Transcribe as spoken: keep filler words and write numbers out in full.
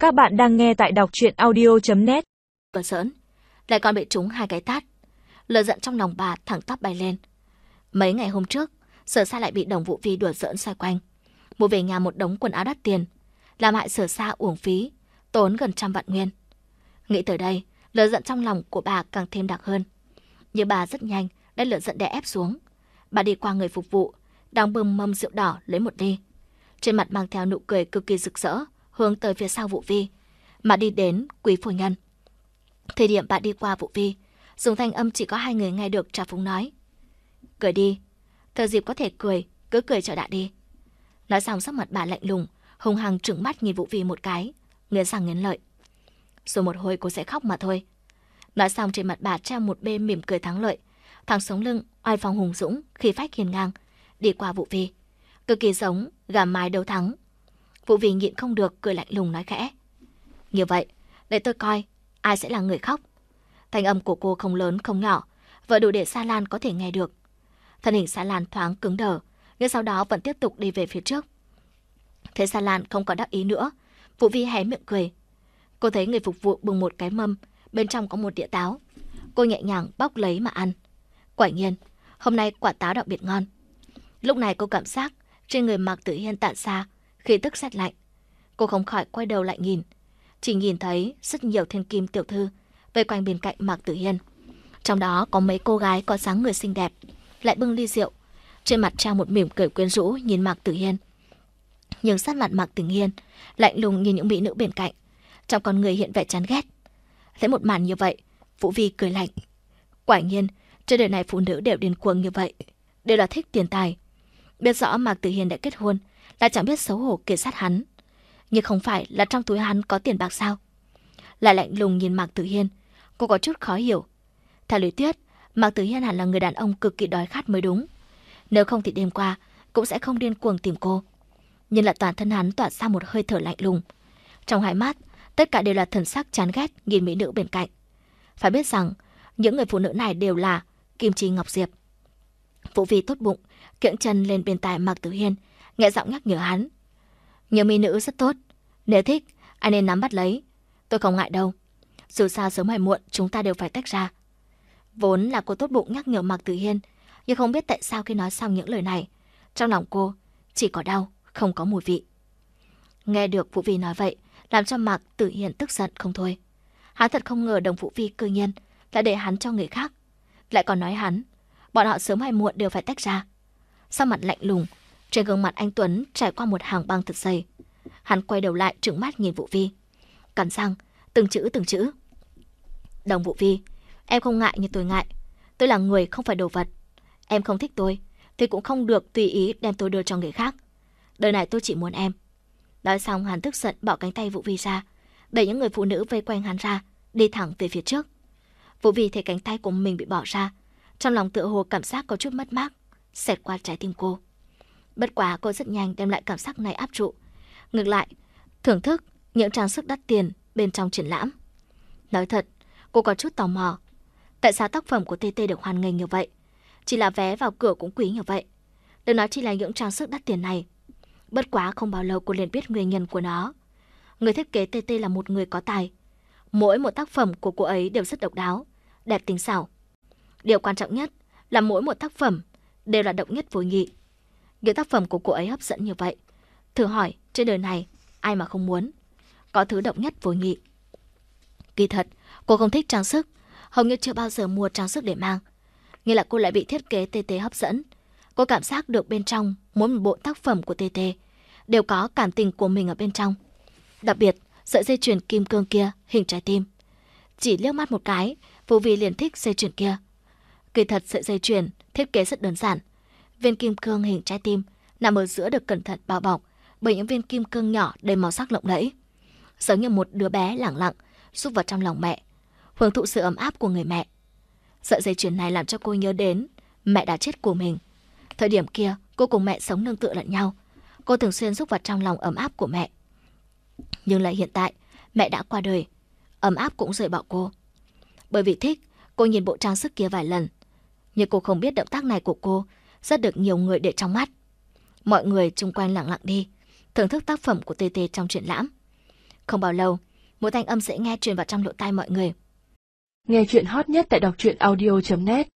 Các bạn đang nghe tại đọc truyện audio chấm net. Cờ giỡn, lại còn bị trúng hai cái tát. Lửa giận trong lòng bà thẳng tắp bay lên. Mấy ngày hôm trước, Sở Sa lại bị Đồng Vũ Vi đùa giỡn xoay quanh, mua về nhà một đống quần áo đắt tiền, làm hại Sở Sa uổng phí, tốn gần trăm vạn nguyên. Nghĩ tới đây, lửa giận trong lòng của bà càng thêm đặc hơn. Nhưng bà rất nhanh đã lửa giận đè ép xuống. Bà đi qua người phục vụ, đang bưng mâm rượu đỏ lấy một ly, trên mặt mang theo nụ cười cực kỳ rực rỡ, hướng tới phía sau Vũ Vi, mà đi đến quý phu nhân. Thời điểm bà đi qua Vũ Vi, dùng thanh âm chỉ có hai người nghe được trà phúng nói: "Cười đi, thời dịp có thể cười, cứ cười cho đã đi." Nói xong sắc mặt bà lạnh lùng, hung hăng trừng mắt nhìn Vũ Vi một cái, nghiến răng nghiến lợi: "Rồi một hồi cô sẽ khóc mà thôi." Nói xong trên mặt bà treo một bên mỉm cười thắng lợi, thẳng sống lưng oai phong hùng dũng, khí phách hiên ngang, đi qua Vũ Vi, cực kỳ giống gà mái đấu thắng. Vũ Vi nhịn không được cười lạnh lùng nói khẽ: "Như vậy, để tôi coi ai sẽ là người khóc." Thanh âm của cô không lớn không nhỏ, vừa đủ để Sa Lan có thể nghe được. Thân hình Sa Lan thoáng cứng đờ, nhưng sau đó vẫn tiếp tục đi về phía trước. Thấy Sa Lan không có đắc ý nữa, Vũ Vi hé miệng cười. Cô thấy người phục vụ bưng một cái mâm, bên trong có một đĩa táo. Cô nhẹ nhàng bóc lấy mà ăn. Quả nhiên, hôm nay quả táo đặc biệt ngon. Lúc này cô cảm giác trên người Mạc Tử Hiên tản ra khí tức rét lạnh. Cô không khỏi quay đầu lại nhìn, chỉ nhìn thấy rất nhiều thiên kim tiểu thư vây quanh bên cạnh Mạc Tử Hiên. Trong đó có mấy cô gái có dáng người xinh đẹp, lại bưng ly rượu, trên mặt treo một mỉm cười quyến rũ nhìn Mạc Tử Hiên. Nhưng sát mặt Mạc Tử Hiên lạnh lùng nhìn những mỹ nữ bên cạnh, trong con người hiện vẻ chán ghét. Thấy một màn như vậy, Vũ Vi cười lạnh. Quả nhiên, trên đời này phụ nữ đều điên cuồng như vậy, đều là thích tiền tài. Biết rõ Mạc Tử Hiên đã kết hôn, lại chẳng biết xấu hổ kể sát hắn. Nhưng không phải là trong túi hắn có tiền bạc sao? Lại lạnh lùng nhìn Mạc Tử Hiên, cô có chút khó hiểu. Theo lý thuyết, Mạc Tử Hiên hẳn là người đàn ông cực kỳ đói khát mới đúng. Nếu không thì đêm qua cũng sẽ không điên cuồng tìm cô. Nhưng là toàn thân hắn tỏa ra một hơi thở lạnh lùng. Trong hai mắt, tất cả đều là thần sắc chán ghét nhìn mỹ nữ bên cạnh. Phải biết rằng, những người phụ nữ này đều là Kim Chi Ngọc Diệp. Vũ Vi tốt bụng, kiễng chân lên bên tai Mạc Tử Hiên, nhẹ giọng nhắc nhở hắn. Nhiều mỹ nữ rất tốt, nếu thích, anh nên nắm bắt lấy. Tôi không ngại đâu. Dù sao sớm hay muộn chúng ta đều phải tách ra. Vốn là cô tốt bụng nhắc nhở Mạc Tử Hiên, nhưng không biết tại sao khi nói xong những lời này, trong lòng cô chỉ có đau, không có mùi vị. Nghe được Vũ Vi nói vậy, làm cho Mạc Tử Hiên tức giận không thôi. Hắn thật không ngờ Đồng Vũ Vi cư nhiên lại để hắn cho người khác, lại còn nói hắn, bọn họ sớm hay muộn đều phải tách ra. Sau mặt lạnh lùng, trên gương mặt anh Tuấn trải qua một hàng băng thật dày. Hắn quay đầu lại trừng mắt nhìn Vũ Vi, cắn răng từng chữ từng chữ. Đồng Vũ Vi, em không ngại như tôi ngại. Tôi là người không phải đồ vật. Em không thích tôi thì cũng không được tùy ý đem tôi đưa cho người khác. Đời này tôi chỉ muốn em. Nói xong hắn tức giận bỏ cánh tay Vũ Vi ra, đẩy những người phụ nữ vây quanh hắn ra, đi thẳng về phía trước. Vũ Vi thấy cánh tay của mình bị bỏ ra, trong lòng tựa hồ cảm giác có chút mất mát xẹt qua trái tim cô. Bất quá cô rất nhanh đem lại cảm giác này áp trụ, ngược lại thưởng thức những trang sức đắt tiền bên trong triển lãm. Nói thật, cô có chút tò mò, tại sao tác phẩm của tê tê được hoan nghênh như vậy, chỉ là vé vào cửa cũng quý như vậy. Đừng nói chỉ là những trang sức đắt tiền này. Bất quá không bao lâu cô liền biết nguyên nhân của nó. Người thiết kế tê tê là một người có tài. Mỗi một tác phẩm của cô ấy đều rất độc đáo, đẹp tinh xảo. Điều quan trọng nhất là mỗi một tác phẩm đều là độc nhất vô nhị. Những tác phẩm của cô ấy hấp dẫn như vậy, thử hỏi trên đời này ai mà không muốn có thứ độc nhất vô nhị. Kỳ thật, cô không thích trang sức, hầu như chưa bao giờ mua trang sức để mang. Nhưng là cô lại bị thiết kế tê tê hấp dẫn. Cô cảm giác được bên trong mỗi một bộ tác phẩm của tê tê đều có cảm tình của mình ở bên trong. Đặc biệt, sợi dây chuyền kim cương kia hình trái tim. Chỉ liếc mắt một cái, Vũ Vi liền thích dây chuyền kia. Kỳ thật sợi dây chuyền thiết kế rất đơn giản. Viên kim cương hình trái tim nằm ở giữa được cẩn thận bao bọc bởi những viên kim cương nhỏ đầy màu sắc lộng lẫy, giống như một đứa bé lẳng lặng rúc vào trong lòng mẹ, hưởng thụ sự ấm áp của người mẹ. Sợi dây chuyền này làm cho cô nhớ đến mẹ đã chết của mình. Thời điểm kia, cô cùng mẹ sống nương tựa lẫn nhau. Cô thường xuyên rúc vào trong lòng ấm áp của mẹ. Nhưng lại hiện tại, mẹ đã qua đời, ấm áp cũng rời bỏ cô. Bởi vì thích, cô nhìn bộ trang sức kia vài lần. Nhưng cô không biết động tác này của cô rất được nhiều người để trong mắt. Mọi người chung quanh lặng lặng đi, thưởng thức tác phẩm của tê tê trong triển lãm. Không bao lâu, một thanh âm dễ nghe truyền vào trong lỗ tai mọi người. Nghe chuyện hot nhất tại đọc truyện audio chấm net.